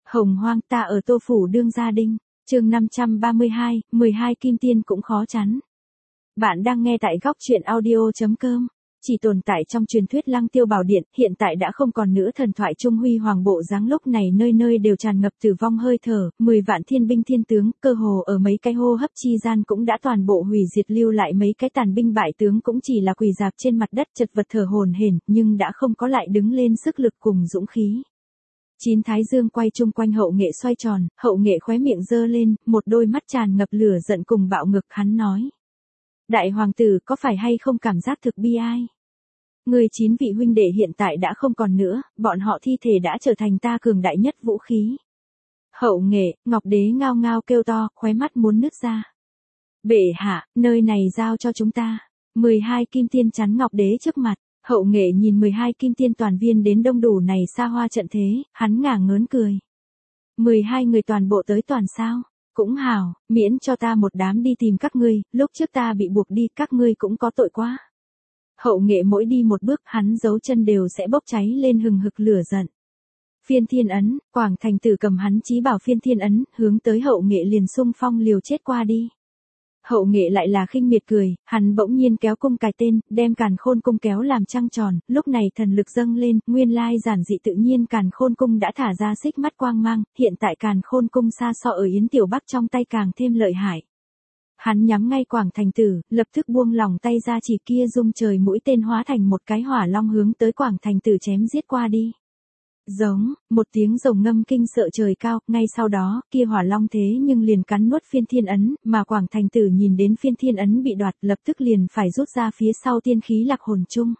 Hồng hoang ta ở Tô Phủ đương gia đinh, chương 532, 12 kim tiên cũng khó chắn. Bạn đang nghe tại góc truyện audio.com. Chỉ tồn tại trong truyền thuyết Lăng Tiêu Bảo Điện, hiện tại đã không còn nữa thần thoại trung huy hoàng bộ dáng, lúc này nơi nơi đều tràn ngập tử vong hơi thở, 10 vạn thiên binh thiên tướng, cơ hồ ở mấy cái hô hấp chi gian cũng đã toàn bộ hủy diệt, lưu lại mấy cái tàn binh bại tướng cũng chỉ là quỳ dạp trên mặt đất chật vật thở hổn hển, nhưng đã không có lại đứng lên sức lực cùng dũng khí. Chín thái dương quay chung quanh Hậu Nghệ xoay tròn, Hậu Nghệ khóe miệng giơ lên, một đôi mắt tràn ngập lửa giận cùng bạo ngực, hắn nói: Đại hoàng tử có phải hay không cảm giác thực bi ai? Người 9 vị huynh đệ hiện tại đã không còn nữa, bọn họ thi thể đã trở thành ta cường đại nhất vũ khí. Hậu Nghệ, Ngọc Đế ngao ngao kêu to, khóe mắt muốn nứt ra. Bệ hạ, nơi này giao cho chúng ta. 12 kim tiên chắn Ngọc Đế trước mặt. Hậu Nghệ nhìn 12 kim tiên toàn viên đến đông đủ này xa hoa trận thế, hắn ngả ngớn cười. 12 người toàn bộ tới toàn sao? Cũng hảo, miễn cho ta một đám đi tìm các ngươi, lúc trước ta bị buộc đi, các ngươi cũng có tội quá. Hậu Nghệ mỗi đi một bước, hắn dấu chân đều sẽ bốc cháy lên hừng hực lửa giận. Phiên Thiên Ấn, Quảng Thành Tử cầm hắn chí bảo Phiên Thiên Ấn, hướng tới Hậu Nghệ liền xung phong liều chết qua đi. Hậu Nghệ lại là khinh miệt cười, hắn bỗng nhiên kéo cung cài tên, đem Càn Khôn cung kéo làm trăng tròn, lúc này thần lực dâng lên, nguyên lai giản dị tự nhiên Càn Khôn cung đã thả ra xích mắt quang mang, hiện tại Càn Khôn cung xa so ở Yến Tiểu Bắc trong tay càng thêm lợi hại. Hắn nhắm ngay Quảng Thành Tử, lập tức buông lòng tay ra, chỉ kia rung trời mũi tên hóa thành một cái hỏa long hướng tới Quảng Thành Tử chém giết qua đi. Giống, một tiếng rồng ngâm kinh sợ trời cao, ngay sau đó, kia hỏa long thế nhưng liền cắn nuốt Phiên Thiên Ấn, mà Quảng Thành Tử nhìn đến Phiên Thiên Ấn bị đoạt, lập tức liền phải rút ra phía sau tiên khí Lạc Hồn Chung.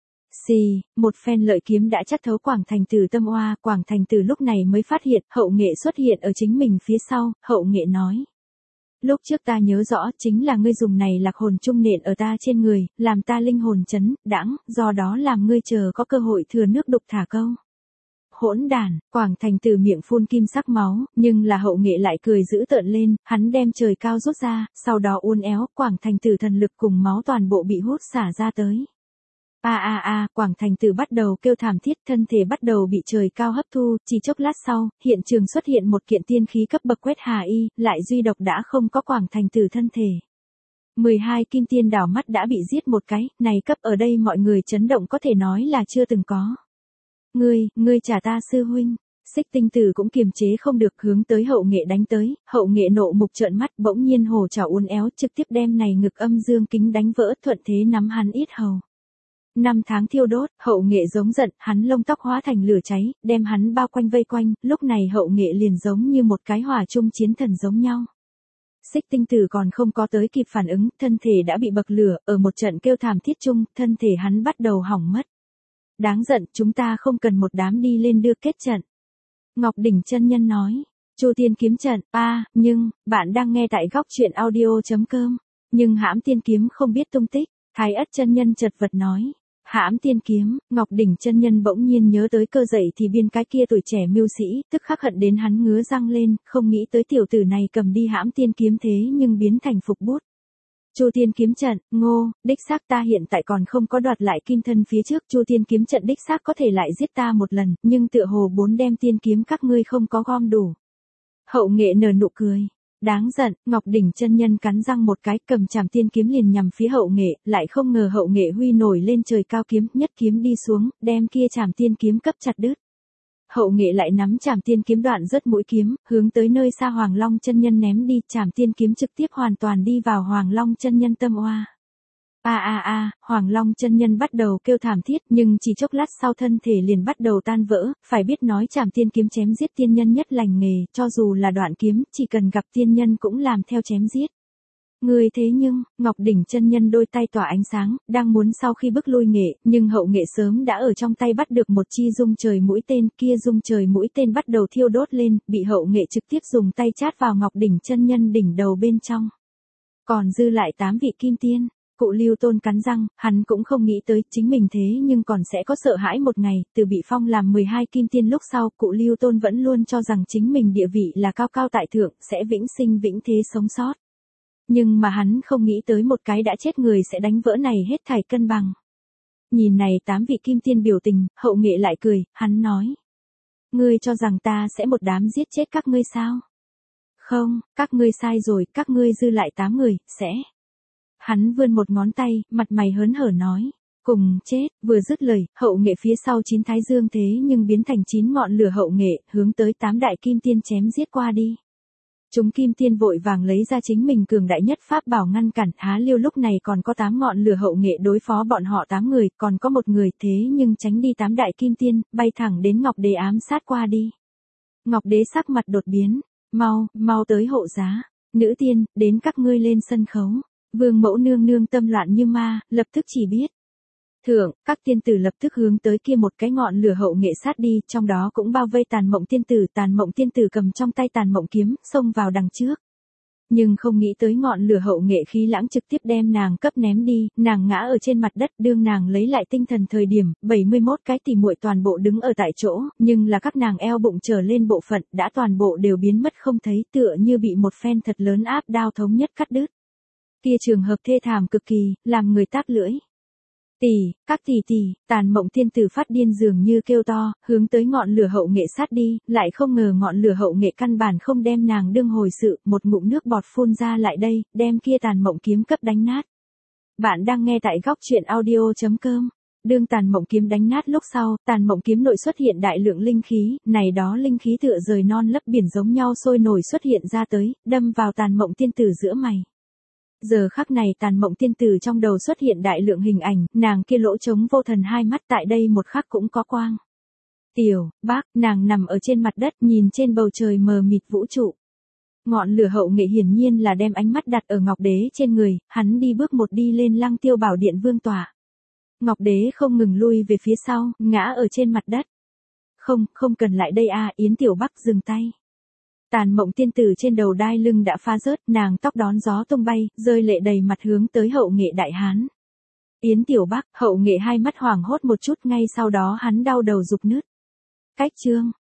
Xì, một phen lợi kiếm đã chắt thấu Quảng Thành Tử tâm oa, Quảng Thành Tử lúc này mới phát hiện, Hậu Nghệ xuất hiện ở chính mình phía sau, Hậu Nghệ nói: Lúc trước ta nhớ rõ, chính là ngươi dùng này Lạc Hồn Chung nện ở ta trên người, làm ta linh hồn chấn đãng, do đó làm ngươi chờ có cơ hội thừa nước đục thả câu. Hỗn đản, Quảng Thành Tử miệng phun kim sắc máu, nhưng là Hậu Nghệ lại cười dữ tợn lên, hắn đem trời cao rút ra, sau đó uốn éo, Quảng Thành Tử thần lực cùng máu toàn bộ bị hút xả ra tới. Quảng Thành Tử bắt đầu kêu thảm thiết, thân thể bắt đầu bị trời cao hấp thu, chỉ chốc lát sau, hiện trường xuất hiện một kiện tiên khí cấp bậc quét hà y, lại duy độc đã không có Quảng Thành Tử thân thể. 12 kim tiên đảo mắt đã bị giết một cái, này cấp ở đây mọi người chấn động có thể nói là chưa từng có. Ngươi trả ta sư huynh. Xích Tinh Tử cũng kiềm chế không được, hướng tới Hậu Nghệ đánh tới, Hậu Nghệ nộ mục trợn mắt, bỗng nhiên hổ trảo uốn éo, trực tiếp đem này ngực âm dương kính đánh vỡ, thuận thế nắm hắn yết hầu. 5 tháng thiêu đốt, Hậu Nghệ giống giận, hắn lông tóc hóa thành lửa cháy, đem hắn bao quanh vây quanh, lúc này Hậu Nghệ liền giống như một cái hỏa trung chiến thần giống nhau. Xích Tinh Tử còn không có tới kịp phản ứng, thân thể đã bị bậc lửa, ở một trận kêu thảm thiết chung, thân thể hắn bắt đầu hỏng mất. Đáng giận, chúng ta không cần một đám đi lên đưa kết trận. Ngọc Đỉnh chân nhân nói, Chu Tiên kiếm trận, nhưng, bạn đang nghe tại góc truyện audio.com, nhưng Hãm Tiên kiếm không biết tung tích, Thái Ất chân nhân chật vật nói. Hãm Tiên kiếm, Ngọc Đỉnh chân nhân bỗng nhiên nhớ tới Cơ Dậy thì biên cái kia tuổi trẻ mưu sĩ, tức khắc hận đến hắn ngứa răng lên, không nghĩ tới tiểu tử này cầm đi Hãm Tiên kiếm thế nhưng biến thành phục bút. Chu Tiên kiếm trận, ngô, đích xác ta hiện tại còn không có đoạt lại kim thân phía trước, Chu Tiên kiếm trận đích xác có thể lại giết ta một lần, nhưng tựa hồ 4 đem tiên kiếm các ngươi không có gom đủ. Hậu Nghệ nở nụ cười. Đáng giận, Ngọc Đỉnh chân nhân cắn răng một cái, cầm chảm tiên kiếm liền nhằm phía Hậu Nghệ, lại không ngờ Hậu Nghệ huy nổi lên trời cao kiếm, nhất kiếm đi xuống, đem kia chảm tiên kiếm cấp chặt đứt. Hậu Nghệ lại nắm chảm tiên kiếm đoạn rớt mũi kiếm, hướng tới nơi xa Hoàng Long chân nhân ném đi, chảm tiên kiếm trực tiếp hoàn toàn đi vào Hoàng Long chân nhân tâm oa. Hoàng Long chân nhân bắt đầu kêu thảm thiết, nhưng chỉ chốc lát sau thân thể liền bắt đầu tan vỡ, phải biết nói chảm tiên kiếm chém giết tiên nhân nhất lành nghề, cho dù là đoạn kiếm, chỉ cần gặp tiên nhân cũng làm theo chém giết. Người thế nhưng, Ngọc Đỉnh chân nhân đôi tay tỏa ánh sáng, đang muốn sau khi bức lui Nghệ, nhưng Hậu Nghệ sớm đã ở trong tay bắt được một chi dung trời mũi tên, kia dung trời mũi tên bắt đầu thiêu đốt lên, bị Hậu Nghệ trực tiếp dùng tay chát vào Ngọc Đỉnh chân nhân đỉnh đầu bên trong. Còn dư lại 8 vị kim tiên. Cụ Lưu Tôn cắn răng, hắn cũng không nghĩ tới chính mình thế nhưng còn sẽ có sợ hãi một ngày, từ bị phong làm 12 kim tiên lúc sau, Cụ Lưu Tôn vẫn luôn cho rằng chính mình địa vị là cao cao tại thượng, sẽ vĩnh sinh vĩnh thế sống sót. Nhưng mà hắn không nghĩ tới một cái đã chết người sẽ đánh vỡ này hết thảy cân bằng. Nhìn này 8 vị kim tiên biểu tình, Hậu Nghệ lại cười, hắn nói. Ngươi cho rằng ta sẽ một đám giết chết các ngươi sao? Không, các ngươi sai rồi, các ngươi dư lại 8 người, sẽ. Hắn vươn một ngón tay, mặt mày hớn hở nói. Cùng chết, vừa dứt lời, hậu nghệ phía sau 9 thái dương thế nhưng biến thành 9 ngọn lửa hậu nghệ, hướng tới 8 đại kim tiên chém giết qua đi. Chúng kim tiên vội vàng lấy ra chính mình cường đại nhất pháp bảo ngăn cản, Há Liêu lúc này còn có 8 ngọn lửa hậu nghệ đối phó bọn họ 8 người, còn có một người thế nhưng tránh đi 8 đại kim tiên, bay thẳng đến Ngọc Đế ám sát qua đi. Ngọc Đế sắc mặt đột biến, mau tới hộ giá, nữ tiên, đến các ngươi lên sân khấu. Vương mẫu nương nương tâm loạn như ma, lập tức chỉ biết. Thượng, các tiên tử lập tức hướng tới kia một cái ngọn lửa hậu nghệ sát đi, trong đó cũng bao vây Tàn Mộng tiên tử cầm trong tay Tàn Mộng kiếm, xông vào đằng trước. Nhưng không nghĩ tới ngọn lửa hậu nghệ khí lãng trực tiếp đem nàng cấp ném đi, nàng ngã ở trên mặt đất, đương nàng lấy lại tinh thần thời điểm, 71 cái tỉ muội toàn bộ đứng ở tại chỗ, nhưng là các nàng eo bụng trở lên bộ phận đã toàn bộ đều biến mất không thấy, tựa như bị một phen thật lớn áp đao thống nhất cắt đứt. Kia trường hợp thê thảm cực kỳ, làm người táp lưỡi. Các tỷ, Tàn Mộng tiên tử phát điên dường như kêu to, hướng tới ngọn lửa hậu nghệ sát đi, lại không ngờ ngọn lửa hậu nghệ căn bản không đem nàng đương hồi sự, một ngụm nước bọt phun ra lại đây, đem kia Tàn Mộng kiếm cấp đánh nát. Bạn đang nghe tại góc truyện audio.com. Đương Tàn Mộng kiếm đánh nát lúc sau, Tàn Mộng kiếm nội xuất hiện đại lượng linh khí, này đó linh khí tựa rời non lấp biển giống nhau sôi nổi xuất hiện ra tới, đâm vào Tàn Mộng tiên tử giữa mày. Giờ khắc này Tàn Mộng tiên tử trong đầu xuất hiện đại lượng hình ảnh, nàng kia lỗ trống vô thần hai mắt tại đây một khắc cũng có quang. Tiểu, bác, nàng nằm ở trên mặt đất nhìn trên bầu trời mờ mịt vũ trụ. Ngọn lửa hậu nghệ hiển nhiên là đem ánh mắt đặt ở Ngọc Đế trên người, hắn đi bước một đi lên Lăng Tiêu Bảo Điện vương tọa. Ngọc Đế không ngừng lui về phía sau, ngã ở trên mặt đất. Không cần lại đây a, Yến Tiểu Bắc dừng tay. Tàn Mộng tiên tử trên đầu đai lưng đã phá rớt, nàng tóc đón gió tung bay, rơi lệ đầy mặt hướng tới hậu nghệ đại hán. Yến Tiểu Bắc, hậu nghệ hai mắt hoảng hốt một chút, ngay sau đó hắn đau đầu rục nứt. Cách chương,